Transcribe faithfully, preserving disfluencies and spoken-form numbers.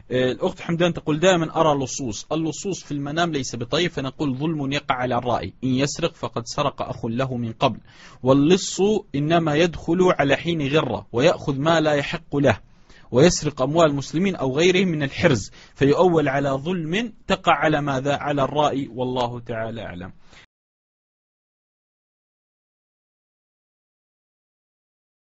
الأخت حمدان تقول دائما أرى لصوص، اللصوص في المنام ليس بطيب، فنقول ظلم يقع على الرائي، إن يسرق فقد سرق أخ له من قبل، واللص إنما يدخل على حين غرة ويأخذ ما لا يحق له ويسرق أموال المسلمين أو غيرهم من الحرز، فيؤول على ظلم تقع على ماذا؟ على الرائي، والله تعالى أعلم.